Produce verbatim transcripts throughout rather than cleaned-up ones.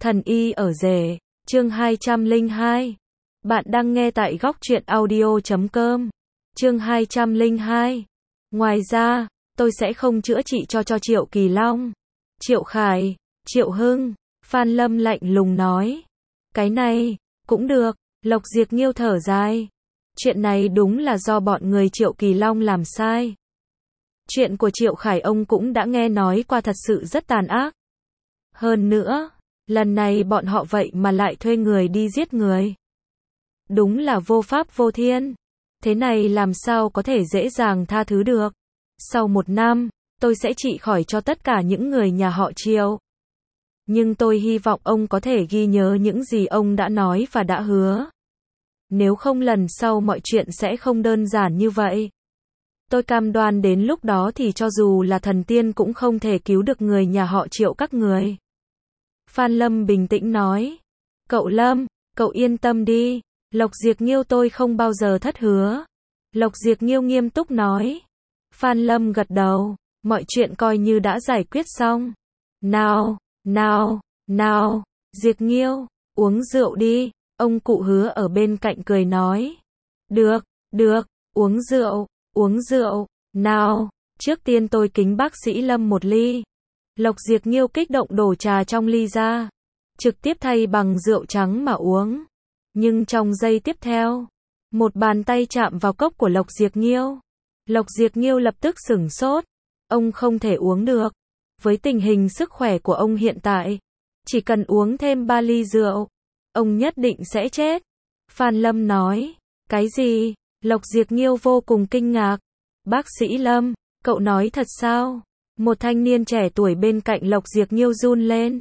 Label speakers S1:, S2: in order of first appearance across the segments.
S1: Thần y ở rể, chương hai trăm lẻ hai. Bạn đang nghe tại góc truyện audio chấm com. Chương hai trăm lẻ hai. Ngoài ra, tôi sẽ không chữa trị cho cho Triệu Kỳ Long. Triệu Khải, Triệu Hưng, Phan Lâm lạnh lùng nói. Cái này, cũng được, Lộc Diệp Nghiêu thở dài. Chuyện này đúng là do bọn người Triệu Kỳ Long làm sai. Chuyện của Triệu Khải ông cũng đã nghe nói qua, thật sự rất tàn ác. Hơn nữa, lần này bọn họ vậy mà lại thuê người đi giết người. Đúng là vô pháp vô thiên. Thế này làm sao có thể dễ dàng tha thứ được. Sau một năm, tôi sẽ trị khỏi cho tất cả những người nhà họ Triệu. Nhưng tôi hy vọng ông có thể ghi nhớ những gì ông đã nói và đã hứa. Nếu không lần sau mọi chuyện sẽ không đơn giản như vậy. Tôi cam đoan đến lúc đó thì cho dù là thần tiên cũng không thể cứu được người nhà họ Triệu các người. Phan Lâm bình tĩnh nói. Cậu Lâm, cậu yên tâm đi. Lộc Diệp Nghiêu tôi không bao giờ thất hứa. Lộc Diệp Nghiêu nghiêm túc nói. Phan Lâm gật đầu. Mọi chuyện coi như đã giải quyết xong. Nào, nào, nào, Diệp Nghiêu, uống rượu đi. Ông cụ Hứa ở bên cạnh cười nói. Được, được, uống rượu, uống rượu. Nào, trước tiên tôi kính bác sĩ Lâm một ly. Lộc Diệp Nghiêu kích động đổ trà trong ly ra. Trực tiếp thay bằng rượu trắng mà uống. Nhưng trong giây tiếp theo, một bàn tay chạm vào cốc của Lộc Diệp Nghiêu. Lộc Diệp Nghiêu lập tức sửng sốt. Ông không thể uống được. Với tình hình sức khỏe của ông hiện tại, chỉ cần uống thêm ba ly rượu, ông nhất định sẽ chết. Phan Lâm nói. Cái gì? Lộc Diệp Nghiêu vô cùng kinh ngạc. Bác sĩ Lâm, cậu nói thật sao? Một thanh niên trẻ tuổi bên cạnh Lộc Diệp Nghiêu run lên.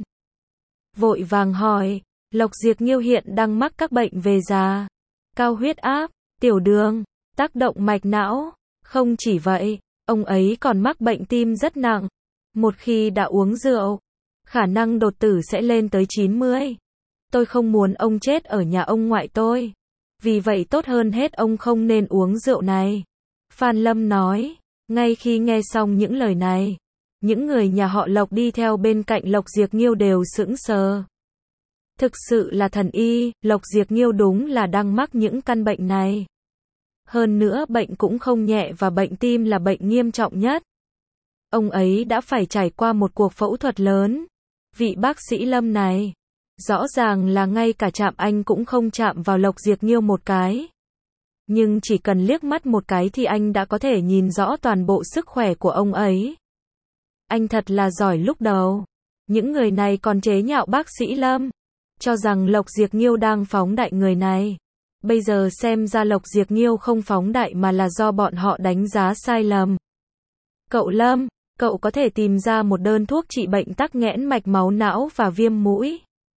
S1: Vội vàng hỏi. Lộc Diệp Nghiêu hiện đang mắc các bệnh về già. Cao huyết áp, tiểu đường, tác động mạch não. Không chỉ vậy, ông ấy còn mắc bệnh tim rất nặng. Một khi đã uống rượu, khả năng đột tử sẽ lên tới chín mươi. Tôi không muốn ông chết ở nhà ông ngoại tôi. Vì vậy tốt hơn hết ông không nên uống rượu này. Phan Lâm nói. Ngay khi nghe xong những lời này, những người nhà họ Lộc đi theo bên cạnh Lộc Diệp Nghiêu đều sững sờ. Thực sự là thần y, Lộc Diệp Nghiêu đúng là đang mắc những căn bệnh này. Hơn nữa bệnh cũng không nhẹ và bệnh tim là bệnh nghiêm trọng nhất. Ông ấy đã phải trải qua một cuộc phẫu thuật lớn. Vị bác sĩ Lâm này, rõ ràng là ngay cả chạm anh cũng không chạm vào Lộc Diệp Nghiêu một cái. Nhưng chỉ cần liếc mắt một cái thì anh đã có thể nhìn rõ toàn bộ sức khỏe của ông ấy. Anh thật là giỏi. Lúc đầu, những người này còn chế nhạo bác sĩ Lâm, cho rằng Lộc Diệp Nghiêu đang phóng đại người này. Bây giờ xem ra Lộc Diệp Nghiêu không phóng đại mà là do bọn họ đánh giá sai lầm. Cậu Lâm, cậu có thể tìm ra một đơn thuốc trị bệnh tắc nghẽn mạch máu não và viêm mũi.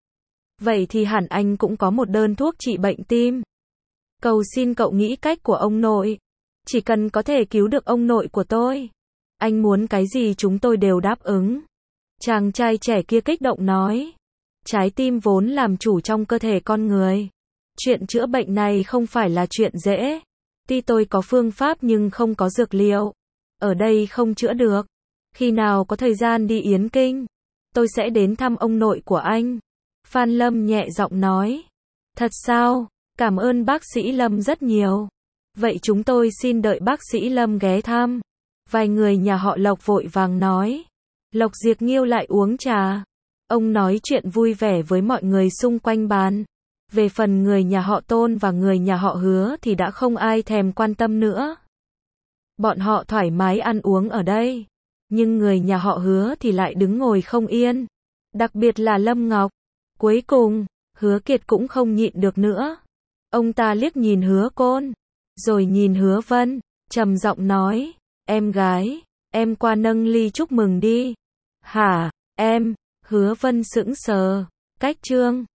S1: Vậy thì hẳn anh cũng có một đơn thuốc trị bệnh tim. Cầu xin cậu nghĩ cách của ông nội. Chỉ cần có thể cứu được ông nội của tôi, anh muốn cái gì chúng tôi đều đáp ứng. Chàng trai trẻ kia kích động nói. Trái tim vốn làm chủ trong cơ thể con người. Chuyện chữa bệnh này không phải là chuyện dễ. Tuy tôi có phương pháp nhưng không có dược liệu. Ở đây không chữa được. Khi nào có thời gian đi Yến Kinh, tôi sẽ đến thăm ông nội của anh. Phan Lâm nhẹ giọng nói. Thật sao? Cảm ơn bác sĩ Lâm rất nhiều. Vậy chúng tôi xin đợi bác sĩ Lâm ghé thăm. Vài người nhà họ Lộc vội vàng nói. Lộc Diệp Nghiêu lại uống trà. Ông nói chuyện vui vẻ với mọi người xung quanh bàn. Về phần người nhà họ Tôn và người nhà họ Hứa thì đã không ai thèm quan tâm nữa. Bọn họ thoải mái ăn uống ở đây. Nhưng người nhà họ Hứa thì lại đứng ngồi không yên. Đặc biệt là Lâm Ngọc. Cuối cùng, Hứa Kiệt cũng không nhịn được nữa. Ông ta liếc nhìn Hứa Côn, rồi nhìn Hứa Vân, trầm giọng nói. Em gái, em qua nâng ly chúc mừng đi. Hả, em? Hứa Vân sững sờ. Cách trương.